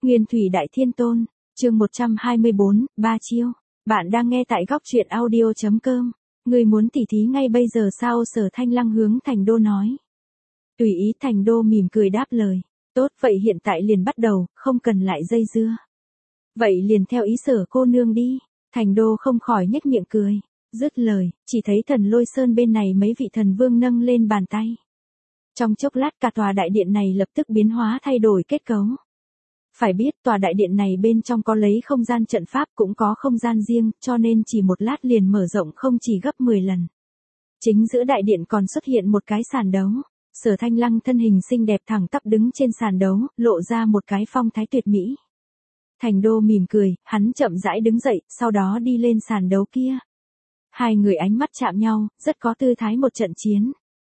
Nguyên Thủy Đại Thiên Tôn, chương 124, Ba Chiêu. Bạn đang nghe tại góc truyện audio.com. Người muốn tỉ thí ngay bây giờ sao? Sở Thanh Lăng hướng Thành Đô nói. Tùy ý. Thành Đô mỉm cười đáp lời. Tốt, vậy hiện tại liền bắt đầu, không cần lại dây dưa. Vậy liền theo ý Sở cô nương đi. Thành Đô không khỏi nhếch miệng cười. Dứt lời, chỉ thấy Thần Lôi Sơn bên này mấy vị thần vương nâng lên bàn tay. Trong chốc lát cả tòa đại điện này lập tức biến hóa thay đổi kết cấu. Phải biết tòa đại điện này bên trong có lấy không gian trận pháp cũng có không gian riêng, cho nên chỉ một lát liền mở rộng không chỉ gấp 10 lần. Chính giữa đại điện còn xuất hiện một cái sàn đấu. Sở Thanh Lăng thân hình xinh đẹp thẳng tắp đứng trên sàn đấu, lộ ra một cái phong thái tuyệt mỹ. Thành Đô mỉm cười, hắn chậm rãi đứng dậy, sau đó đi lên sàn đấu kia. Hai người ánh mắt chạm nhau, rất có tư thái một trận chiến.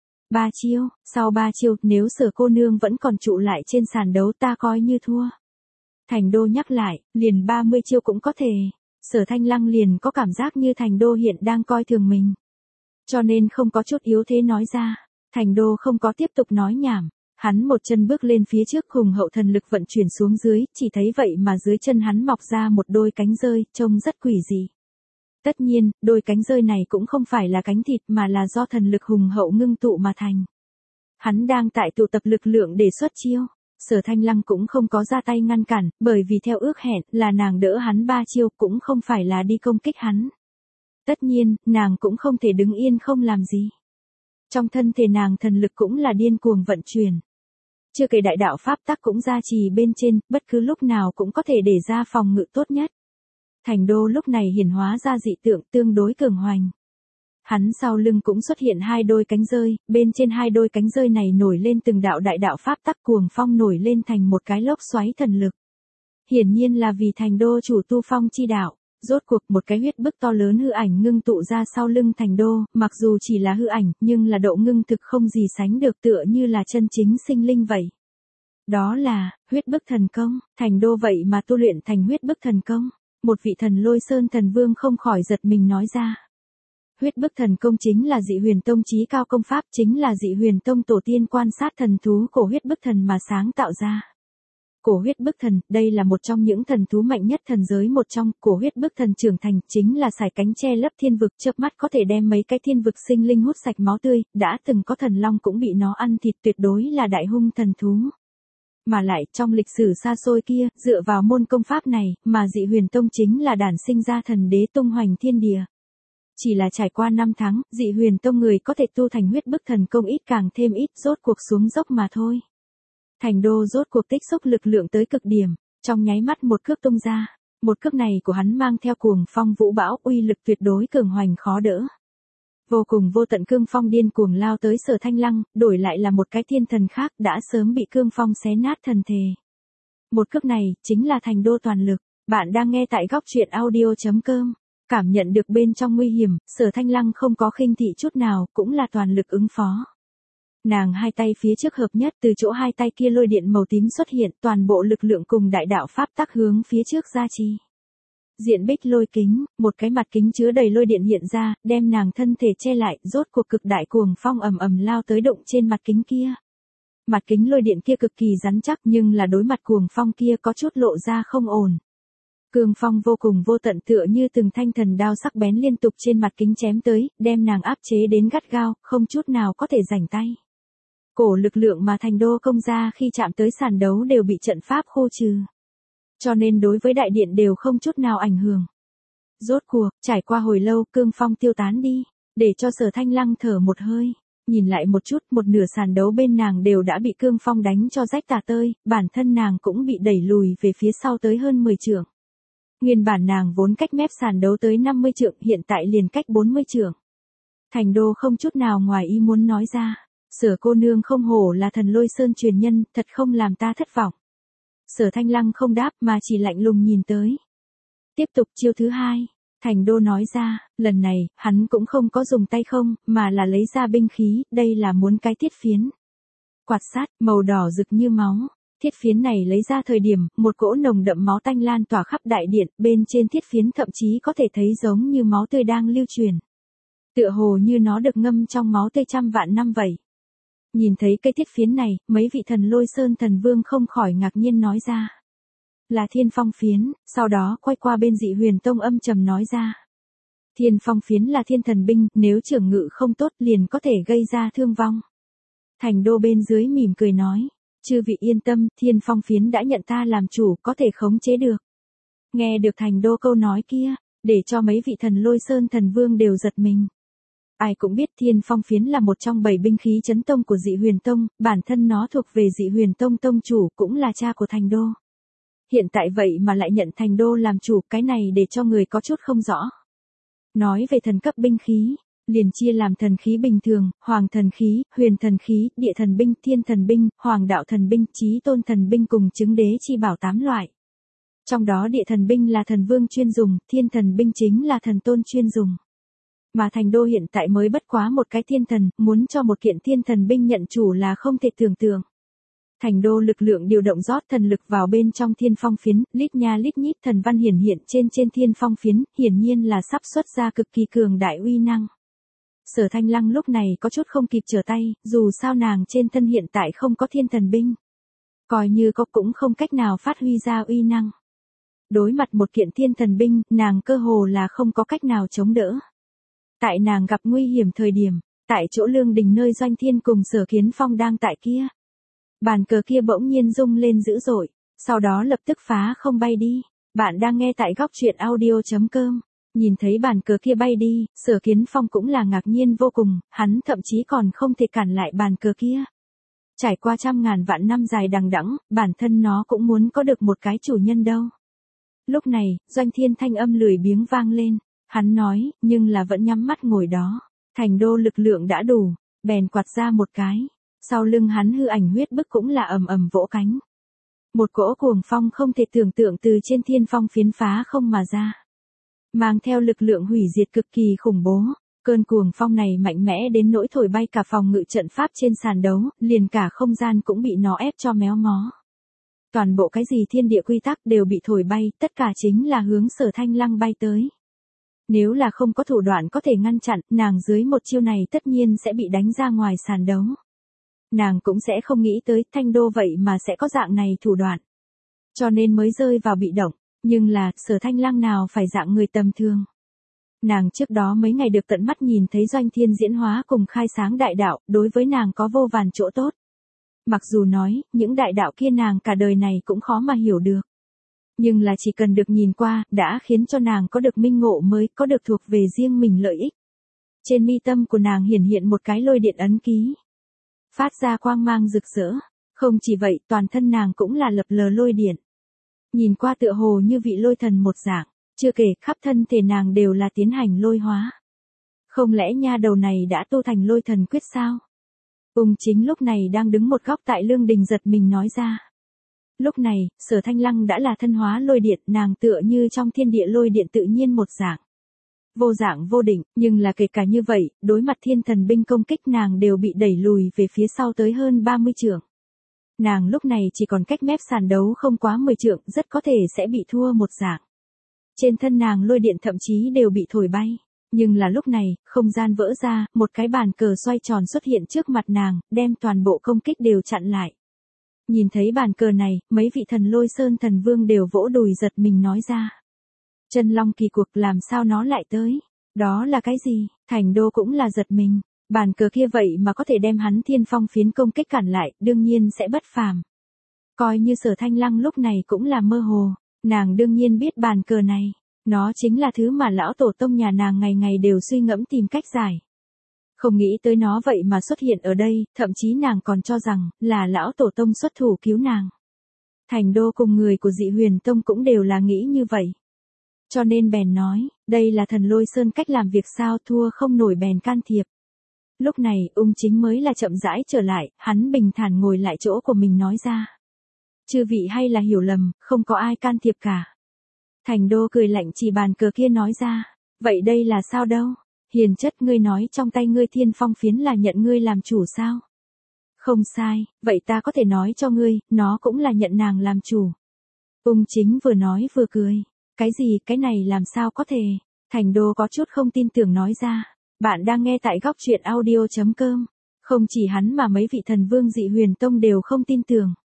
Ba chiêu, sau ba chiêu, nếu Sở cô nương vẫn còn trụ lại trên sàn đấu ta coi như thua. Thành Đô nhắc lại, liền 30 chiêu cũng có thể. Sở Thanh Lăng liền có cảm giác như Thành Đô hiện đang coi thường mình. Cho nên không có chút yếu thế nói ra. Thành Đô không có tiếp tục nói nhảm. Hắn một chân bước lên phía trước, hùng hậu thần lực vận chuyển xuống dưới, chỉ thấy vậy mà dưới chân hắn mọc ra một đôi cánh rơi, trông rất quỷ dị. Tất nhiên, đôi cánh rơi này cũng không phải là cánh thịt mà là do thần lực hùng hậu ngưng tụ mà thành. Hắn đang tại tụ tập lực lượng để xuất chiêu. Sở Thanh Lăng cũng không có ra tay ngăn cản, bởi vì theo ước hẹn là nàng đỡ hắn ba chiêu cũng không phải là đi công kích hắn. Tất nhiên, nàng cũng không thể đứng yên không làm gì. Trong thân thể nàng thần lực cũng là điên cuồng vận chuyển. Chưa kể đại đạo pháp tắc cũng gia trì bên trên, bất cứ lúc nào cũng có thể để ra phòng ngự tốt nhất. Thành Đô lúc này hiển hóa ra dị tượng tương đối cường hoành. Hắn sau lưng cũng xuất hiện hai đôi cánh rơi, bên trên hai đôi cánh rơi này nổi lên từng đạo đại đạo pháp tắc cuồng phong nổi lên thành một cái lốc xoáy thần lực. Hiển nhiên là vì Thành Đô chủ tu phong chi đạo. Rốt cuộc một cái huyết bức to lớn hư ảnh ngưng tụ ra sau lưng Thành Đô, mặc dù chỉ là hư ảnh, nhưng là độ ngưng thực không gì sánh được, tựa như là chân chính sinh linh vậy. Đó là, huyết bức thần công. Thành Đô vậy mà tu luyện thành huyết bức thần công. Một vị Thần Lôi Sơn thần vương không khỏi giật mình nói ra. Huyết bức thần công chính là Dị Huyền Tông chí cao công pháp, chính là Dị Huyền Tông tổ tiên quan sát thần thú cổ huyết bức thần mà sáng tạo ra. Cổ huyết bức thần, đây là một trong những thần thú mạnh nhất thần giới, một trong. Cổ huyết bức thần trưởng thành chính là sải cánh che lấp thiên vực, chớp mắt có thể đem mấy cái thiên vực sinh linh hút sạch máu tươi, đã từng có thần long cũng bị nó ăn thịt, tuyệt đối là đại hung thần thú. Mà lại trong lịch sử xa xôi kia, dựa vào môn công pháp này, mà Dị Huyền Tông chính là đản sinh ra thần đế tung hoành thiên địa. Chỉ là trải qua 5 tháng, Dị Huyền Tông người có thể tu thành huyết bức thần công ít càng thêm ít, rốt cuộc xuống dốc mà thôi. Thành Đô rốt cuộc tích xúc lực lượng tới cực điểm, trong nháy mắt một cước tung ra. Một cước này của hắn mang theo cuồng phong vũ bão, uy lực tuyệt đối cường hoành khó đỡ. Vô cùng vô tận cương phong điên cuồng lao tới Sở Thanh Lăng, đổi lại là một cái thiên thần khác đã sớm bị cương phong xé nát thần thể. Một cước này chính là Thành Đô toàn lực. Bạn đang nghe tại góc truyện audio.com. Cảm nhận được bên trong nguy hiểm, Sở Thanh Lăng không có khinh thị chút nào, cũng là toàn lực ứng phó. Nàng hai tay phía trước hợp nhất, từ chỗ hai tay kia lôi điện màu tím xuất hiện, toàn bộ lực lượng cùng đại đạo pháp tắc hướng phía trước gia trì. Diện bích lôi kính, một cái mặt kính chứa đầy lôi điện hiện ra, đem nàng thân thể che lại, rốt cuộc cực đại cuồng phong ầm ầm lao tới đụng trên mặt kính kia. Mặt kính lôi điện kia cực kỳ rắn chắc, nhưng là đối mặt cuồng phong kia có chút lộ ra không ổn. Cương phong vô cùng vô tận, tựa như từng thanh thần đao sắc bén liên tục trên mặt kính chém tới, đem nàng áp chế đến gắt gao, không chút nào có thể rảnh tay. Cổ lực lượng mà Thành Đô công ra khi chạm tới sàn đấu đều bị trận pháp khô trừ. Cho nên đối với đại điện đều không chút nào ảnh hưởng. Rốt cuộc, trải qua hồi lâu, cương phong tiêu tán đi, để cho Sở Thanh Lăng thở một hơi. Nhìn lại một chút, một nửa sàn đấu bên nàng đều đã bị cương phong đánh cho rách tả tơi, bản thân nàng cũng bị đẩy lùi về phía sau tới hơn 10 trượng. Nguyên bản nàng vốn cách mép sàn đấu tới 50 trượng, hiện tại liền cách 40 trượng. Thành Đô không chút nào ngoài ý muốn nói ra. Sở cô nương không hổ là Thần Lôi Sơn truyền nhân, thật không làm ta thất vọng. Sở Thanh Lăng không đáp mà chỉ lạnh lùng nhìn tới. Tiếp tục chiêu thứ hai. Thành Đô nói ra, lần này, hắn cũng không có dùng tay không, mà là lấy ra binh khí, đây là muốn cái thiết phiến. Quạt sát, màu đỏ rực như máu. Thiết phiến này lấy ra thời điểm, một cỗ nồng đậm máu tanh lan tỏa khắp đại điện, bên trên thiết phiến thậm chí có thể thấy giống như máu tươi đang lưu truyền. Tựa hồ như nó được ngâm trong máu tươi trăm vạn năm vậy. Nhìn thấy cây thiết phiến này, mấy vị Thần Lôi Sơn thần vương không khỏi ngạc nhiên nói ra. Là Thiên Phong Phiến, sau đó quay qua bên Dị Huyền Tông âm trầm nói ra. Thiên Phong Phiến là thiên thần binh, nếu trưởng ngự không tốt liền có thể gây ra thương vong. Thành Đô bên dưới mỉm cười nói, chư vị yên tâm, Thiên Phong Phiến đã nhận ta làm chủ, có thể khống chế được. Nghe được Thành Đô câu nói kia, để cho mấy vị thần Lôi Sơn thần vương đều giật mình. Ai cũng biết Thiên Phong Phiến là một trong 7 binh khí chấn tông của Dị Huyền Tông, bản thân nó thuộc về Dị Huyền Tông tông chủ, cũng là cha của Thành Đô. Hiện tại vậy mà lại nhận Thành Đô làm chủ, cái này để cho người có chút không rõ. Nói về thần cấp binh khí, liền chia làm thần khí bình thường, hoàng thần khí, huyền thần khí, địa thần binh, thiên thần binh, hoàng đạo thần binh, chí tôn thần binh cùng chứng đế chi bảo 8 loại. Trong đó địa thần binh là thần vương chuyên dùng, thiên thần binh chính là thần tôn chuyên dùng. Mà Thành Đô hiện tại mới bất quá một cái thiên thần, muốn cho một kiện thiên thần binh nhận chủ là không thể tưởng tượng. Thành Đô lực lượng điều động rót thần lực vào bên trong Thiên Phong Phiến, lít nha lít nhít thần văn hiển hiện trên Thiên Phong Phiến, hiển nhiên là sắp xuất ra cực kỳ cường đại uy năng. Sở Thanh Lăng lúc này có chút không kịp trở tay, dù sao nàng trên thân hiện tại không có thiên thần binh. Coi như có cũng không cách nào phát huy ra uy năng. Đối mặt một kiện thiên thần binh, nàng cơ hồ là không có cách nào chống đỡ. Tại nàng gặp nguy hiểm thời điểm, tại chỗ Lương Đình nơi Doanh Thiên cùng Sở Kiến Phong đang tại kia. Bàn cờ kia bỗng nhiên rung lên dữ dội, sau đó lập tức phá không bay đi. Bạn đang nghe tại góc truyện audio.com. Nhìn thấy bàn cờ kia bay đi, Sở Kiến Phong cũng là ngạc nhiên vô cùng, hắn thậm chí còn không thể cản lại bàn cờ kia. Trải qua trăm ngàn vạn năm dài đằng đẵng, bản thân nó cũng muốn có được một cái chủ nhân đâu. Lúc này, Doanh Thiên thanh âm lười biếng vang lên, hắn nói, nhưng là vẫn nhắm mắt ngồi đó. Thành Đô lực lượng đã đủ, bèn quạt ra một cái. Sau lưng hắn hư ảnh huyết bức cũng là ầm ầm vỗ cánh. Một cỗ cuồng phong không thể tưởng tượng từ trên Thiên Phong Phiến phá không mà ra. Mang theo lực lượng hủy diệt cực kỳ khủng bố, cơn cuồng phong này mạnh mẽ đến nỗi thổi bay cả phòng ngự trận pháp trên sàn đấu, liền cả không gian cũng bị nó ép cho méo mó. Toàn bộ cái gì thiên địa quy tắc đều bị thổi bay, tất cả chính là hướng Sở Thanh Lăng bay tới. Nếu là không có thủ đoạn có thể ngăn chặn, nàng dưới một chiêu này tất nhiên sẽ bị đánh ra ngoài sàn đấu. Nàng cũng sẽ không nghĩ tới Thanh Đô vậy mà sẽ có dạng này thủ đoạn. Cho nên mới rơi vào bị động, nhưng là Sở Thanh Lăng nào phải dạng người tầm thường. Nàng trước đó mấy ngày được tận mắt nhìn thấy Doanh Thiên diễn hóa cùng khai sáng đại đạo, đối với nàng có vô vàn chỗ tốt. Mặc dù nói, những đại đạo kia nàng cả đời này cũng khó mà hiểu được. Nhưng là chỉ cần được nhìn qua, đã khiến cho nàng có được minh ngộ mới, có được thuộc về riêng mình lợi ích. Trên mi tâm của nàng hiển hiện một cái lôi điện ấn ký. Phát ra quang mang rực rỡ. Không chỉ vậy, toàn thân nàng cũng là lập lờ lôi điện. Nhìn qua tựa hồ như vị lôi thần một dạng, chưa kể khắp thân thể nàng đều là tiến hành lôi hóa. Không lẽ nha đầu này đã tu thành lôi thần quyết sao? Ung Chính lúc này đang đứng một góc tại Lương Đình giật mình nói ra. Lúc này, Sở Thanh Lăng đã là thân hóa lôi điện, nàng tựa như trong thiên địa lôi điện tự nhiên một dạng. Vô dạng vô định, nhưng là kể cả như vậy, đối mặt thiên thần binh công kích nàng đều bị đẩy lùi về phía sau tới hơn 30 trượng. Nàng lúc này chỉ còn cách mép sàn đấu không quá 10 trượng, rất có thể sẽ bị thua một dạng. Trên thân nàng lôi điện thậm chí đều bị thổi bay. Nhưng là lúc này, không gian vỡ ra, một cái bàn cờ xoay tròn xuất hiện trước mặt nàng, đem toàn bộ công kích đều chặn lại. Nhìn thấy bàn cờ này, mấy vị thần Lôi Sơn thần vương đều vỗ đùi giật mình nói ra. Chân long kỳ cuộc làm sao nó lại tới? Đó là cái gì? Thành Đô cũng là giật mình. Bàn cờ kia vậy mà có thể đem hắn Thiên Phong Phiến công kích cản lại, đương nhiên sẽ bất phàm. Coi như Sở Thanh Lăng lúc này cũng là mơ hồ, nàng đương nhiên biết bàn cờ này, nó chính là thứ mà lão tổ tông nhà nàng ngày ngày đều suy ngẫm tìm cách giải. Không nghĩ tới nó vậy mà xuất hiện ở đây, thậm chí nàng còn cho rằng là lão tổ tông xuất thủ cứu nàng. Thành Đô cùng người của Dị Huyền Tông cũng đều là nghĩ như vậy. Cho nên bèn nói, đây là thần Lôi Sơn cách làm việc sao, thua không nổi bèn can thiệp. Lúc này, Ung Chính mới là chậm rãi trở lại, hắn bình thản ngồi lại chỗ của mình nói ra. Chư vị hay là hiểu lầm, không có ai can thiệp cả. Thành Đô cười lạnh chỉ bàn cờ kia nói ra, vậy đây là sao đâu? Hiền chất, ngươi nói trong tay ngươi Thiên Phong Phiến là nhận ngươi làm chủ sao? Không sai, vậy ta có thể nói cho ngươi, nó cũng là nhận nàng làm chủ. Ung Chính vừa nói vừa cười, cái gì, cái này làm sao có thể? Thành Đô có chút không tin tưởng nói ra, bạn đang nghe tại góc truyện audio.com. Không chỉ hắn mà mấy vị thần vương Dị Huyền Tông đều không tin tưởng.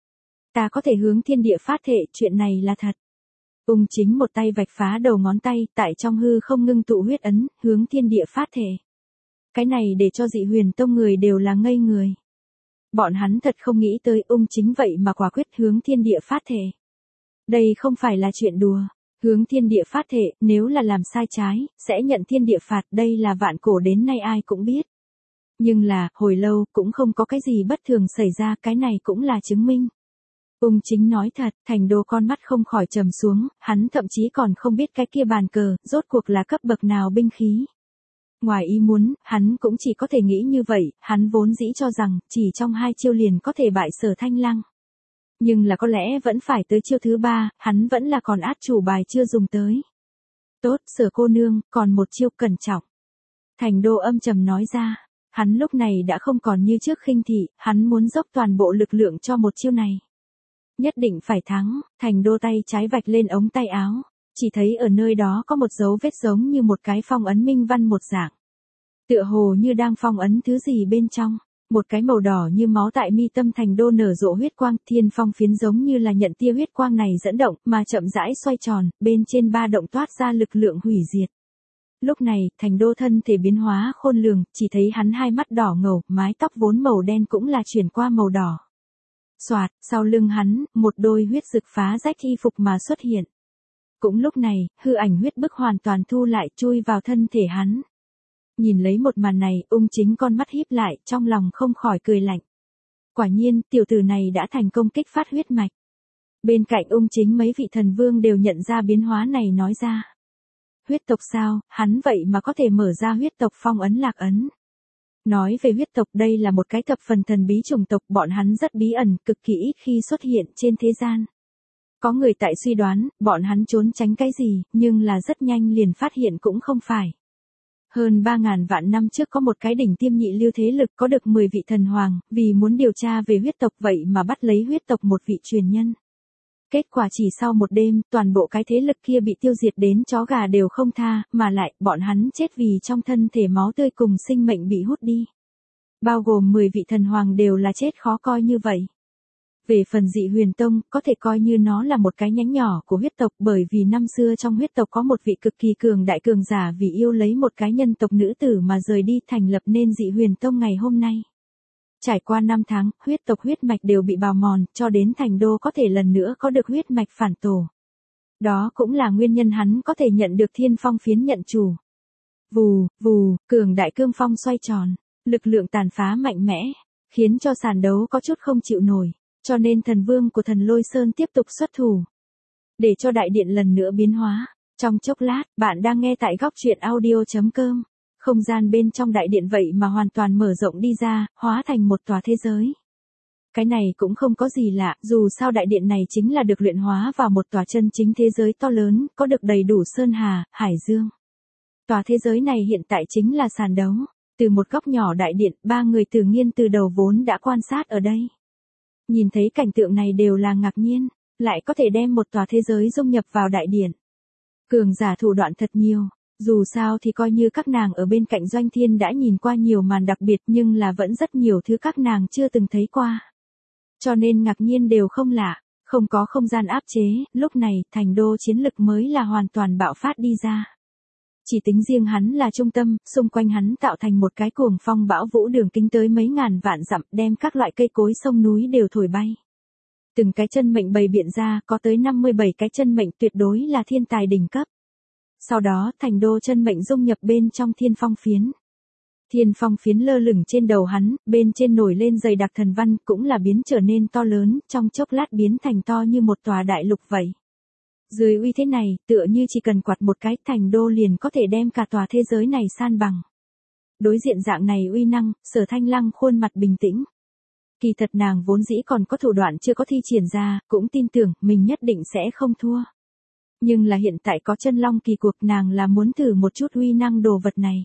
Ta có thể hướng thiên địa phát thệ, chuyện này là thật. Ung Chính một tay vạch phá đầu ngón tay, tại trong hư không ngưng tụ huyết ấn, hướng thiên địa phát thệ. Cái này để cho Dị Huyền Tông người đều là ngây người. Bọn hắn thật không nghĩ tới Ung Chính vậy mà quả quyết hướng thiên địa phát thệ. Đây không phải là chuyện đùa. Hướng thiên địa phát thệ, nếu là làm sai trái, sẽ nhận thiên địa phạt, đây là vạn cổ đến nay ai cũng biết. Nhưng là, hồi lâu, cũng không có cái gì bất thường xảy ra, cái này cũng là chứng minh. Ung Chính nói thật, Thành Đô con mắt không khỏi trầm xuống, hắn thậm chí còn không biết cái kia bàn cờ, rốt cuộc là cấp bậc nào binh khí. Ngoài ý muốn, hắn cũng chỉ có thể nghĩ như vậy, hắn vốn dĩ cho rằng, chỉ trong 2 chiêu liền có thể bại Sở Thanh Lăng. Nhưng là có lẽ vẫn phải tới chiêu thứ 3, hắn vẫn là còn át chủ bài chưa dùng tới. Tốt, Sở cô nương, còn một chiêu cẩn trọng. Thành Đô âm trầm nói ra, hắn lúc này đã không còn như trước khinh thị, hắn muốn dốc toàn bộ lực lượng cho một chiêu này. Nhất định phải thắng, Thành Đô tay trái vạch lên ống tay áo, chỉ thấy ở nơi đó có một dấu vết giống như một cái phong ấn minh văn một dạng. Tựa hồ như đang phong ấn thứ gì bên trong, một cái màu đỏ như máu tại mi tâm Thành Đô nở rộ huyết quang, thiên phong phiến giống như là nhận tia huyết quang này dẫn động, mà chậm rãi xoay tròn, bên trên 3 động toát ra lực lượng hủy diệt. Lúc này, Thành Đô thân thể biến hóa khôn lường, chỉ thấy hắn hai mắt đỏ ngầu, mái tóc vốn màu đen cũng là chuyển qua màu đỏ. Soạt, sau lưng hắn, một đôi huyết rực phá rách y phục mà xuất hiện. Cũng lúc này, hư ảnh huyết bức hoàn toàn thu lại chui vào thân thể hắn. Nhìn lấy một màn này, Ung Chính con mắt híp lại, trong lòng không khỏi cười lạnh. Quả nhiên, tiểu tử này đã thành công kích phát huyết mạch. Bên cạnh Ung Chính mấy vị thần vương đều nhận ra biến hóa này nói ra. Huyết tộc sao, hắn vậy mà có thể mở ra huyết tộc phong ấn lạc ấn. Nói về huyết tộc, đây là một cái thập phần thần bí chủng tộc, bọn hắn rất bí ẩn, cực kỳ ít khi xuất hiện trên thế gian. Có người tại suy đoán, bọn hắn trốn tránh cái gì, nhưng là rất nhanh liền phát hiện cũng không phải. Hơn 3.000 vạn năm trước có một cái đỉnh tiêm nhị lưu thế lực có được 10 vị thần hoàng, vì muốn điều tra về huyết tộc vậy mà bắt lấy huyết tộc một vị truyền nhân. Kết quả chỉ sau một đêm, toàn bộ cái thế lực kia bị tiêu diệt đến chó gà đều không tha, mà lại, bọn hắn chết vì trong thân thể máu tươi cùng sinh mệnh bị hút đi. Bao gồm 10 vị thần hoàng đều là chết khó coi như vậy. Về phần Dị Huyền Tông, có thể coi như nó là một cái nhánh nhỏ của huyết tộc, bởi vì năm xưa trong huyết tộc có một vị cực kỳ cường đại cường giả vì yêu lấy một cái nhân tộc nữ tử mà rời đi thành lập nên Dị Huyền Tông ngày hôm nay. Trải qua 5 tháng, huyết tộc huyết mạch đều bị bào mòn, cho đến Thành Đô có thể lần nữa có được huyết mạch phản tổ. Đó cũng là nguyên nhân hắn có thể nhận được thiên phong phiến nhận chủ. Vù, vù, cường đại cương phong xoay tròn, lực lượng tàn phá mạnh mẽ, khiến cho sàn đấu có chút không chịu nổi, cho nên thần vương của thần Lôi Sơn tiếp tục xuất thủ. Để cho đại điện lần nữa biến hóa, trong chốc lát, bạn đang nghe tại góc truyện audio.com. Không gian bên trong đại điện vậy mà hoàn toàn mở rộng đi ra, hóa thành một tòa thế giới. Cái này cũng không có gì lạ, dù sao đại điện này chính là được luyện hóa vào một tòa chân chính thế giới to lớn, có được đầy đủ sơn hà, hải dương. Tòa thế giới này hiện tại chính là sàn đấu. Từ một góc nhỏ đại điện, 3 người Từ Nghiên từ đầu vốn đã quan sát ở đây. Nhìn thấy cảnh tượng này đều là ngạc nhiên, lại có thể đem một tòa thế giới dung nhập vào đại điện. Cường giả thủ đoạn thật nhiều. Dù sao thì coi như các nàng ở bên cạnh Doanh Thiên đã nhìn qua nhiều màn đặc biệt nhưng là vẫn rất nhiều thứ các nàng chưa từng thấy qua. Cho nên ngạc nhiên đều không lạ, không có không gian áp chế, lúc này Thành Đô chiến lực mới là hoàn toàn bạo phát đi ra. Chỉ tính riêng hắn là trung tâm, xung quanh hắn tạo thành một cái cuồng phong bão vũ đường kính tới mấy ngàn vạn dặm, đem các loại cây cối sông núi đều thổi bay. Từng cái chân mệnh bày biện ra, có tới 57 cái chân mệnh tuyệt đối là thiên tài đỉnh cấp. Sau đó, Thành Đô chân mệnh dung nhập bên trong thiên phong phiến. Thiên phong phiến lơ lửng trên đầu hắn, bên trên nổi lên dày đặc thần văn, cũng là biến trở nên to lớn, trong chốc lát biến thành to như một tòa đại lục vậy. Dưới uy thế này, tựa như chỉ cần quạt một cái, Thành Đô liền có thể đem cả tòa thế giới này san bằng. Đối diện dạng này uy năng, Sở Thanh Lăng khuôn mặt bình tĩnh. Kỳ thật nàng vốn dĩ còn có thủ đoạn chưa có thi triển ra, cũng tin tưởng mình nhất định sẽ không thua. Nhưng là hiện tại có chân long kỳ cuộc, nàng là muốn thử một chút uy năng đồ vật này.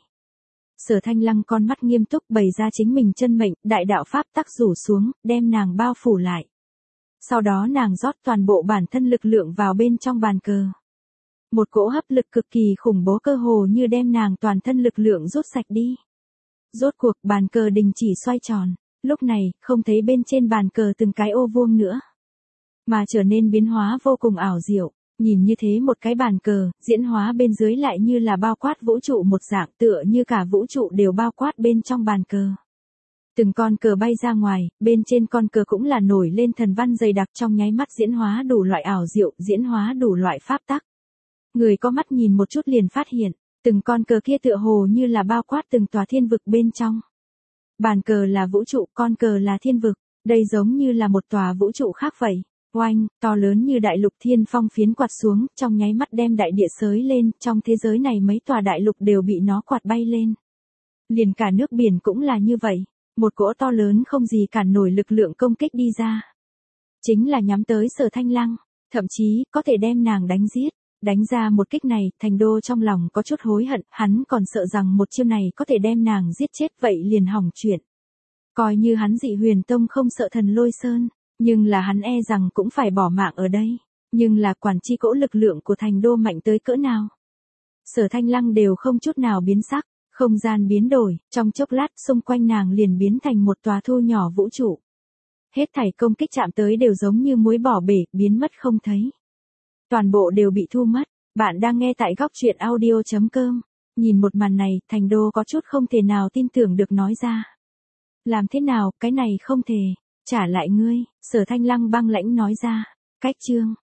Sở Thanh Lăng con mắt nghiêm túc bày ra chính mình chân mệnh, đại đạo pháp tắc rủ xuống, đem nàng bao phủ lại. Sau đó nàng rót toàn bộ bản thân lực lượng vào bên trong bàn cờ. Một cỗ hấp lực cực kỳ khủng bố cơ hồ như đem nàng toàn thân lực lượng rút sạch đi. Rốt cuộc bàn cờ đình chỉ xoay tròn, lúc này không thấy bên trên bàn cờ từng cái ô vuông nữa. mà trở nên biến hóa vô cùng ảo diệu. Nhìn như thế một cái bàn cờ, diễn hóa bên dưới lại như là bao quát vũ trụ một dạng, tựa như cả vũ trụ đều bao quát bên trong bàn cờ. Từng con cờ bay ra ngoài, bên trên con cờ cũng là nổi lên thần văn dày đặc, trong nháy mắt diễn hóa đủ loại ảo diệu, diễn hóa đủ loại pháp tắc. Người có mắt nhìn một chút liền phát hiện, từng con cờ kia tựa hồ như là bao quát từng tòa thiên vực bên trong. Bàn cờ là vũ trụ, con cờ là thiên vực, đây giống như là một tòa vũ trụ khác vậy. Oanh, to lớn như đại lục thiên phong phiến quạt xuống, trong nháy mắt đem đại địa xới lên, trong thế giới này mấy tòa đại lục đều bị nó quạt bay lên. Liền cả nước biển cũng là như vậy, một cỗ to lớn không gì cản nổi lực lượng công kích đi ra. Chính là nhắm tới Sở Thanh Lăng, thậm chí có thể đem nàng đánh giết. Đánh ra một kích này, Thành Đô trong lòng có chút hối hận, hắn còn sợ rằng một chiêu này có thể đem nàng giết chết, vậy liền hỏng chuyện. Coi như hắn Dị Huyền Tông không sợ Thần Lôi Sơn, nhưng là hắn e rằng cũng phải bỏ mạng ở đây. Nhưng là quản chi cỗ lực lượng của Thành Đô mạnh tới cỡ nào. Sở Thanh Lăng đều không chút nào biến sắc, không gian biến đổi, trong chốc lát xung quanh nàng liền biến thành một tòa thu nhỏ vũ trụ. Hết thảy công kích chạm tới đều giống như muối bỏ bể, biến mất không thấy. Toàn bộ đều bị thu mất. Bạn đang nghe tại góc truyện audio.com. Nhìn một màn này, Thành Đô có chút không thể nào tin tưởng được nói ra. Làm thế nào, cái này không thể. Trả lại ngươi, Sở Thanh Lăng băng lãnh nói ra. Cách chương.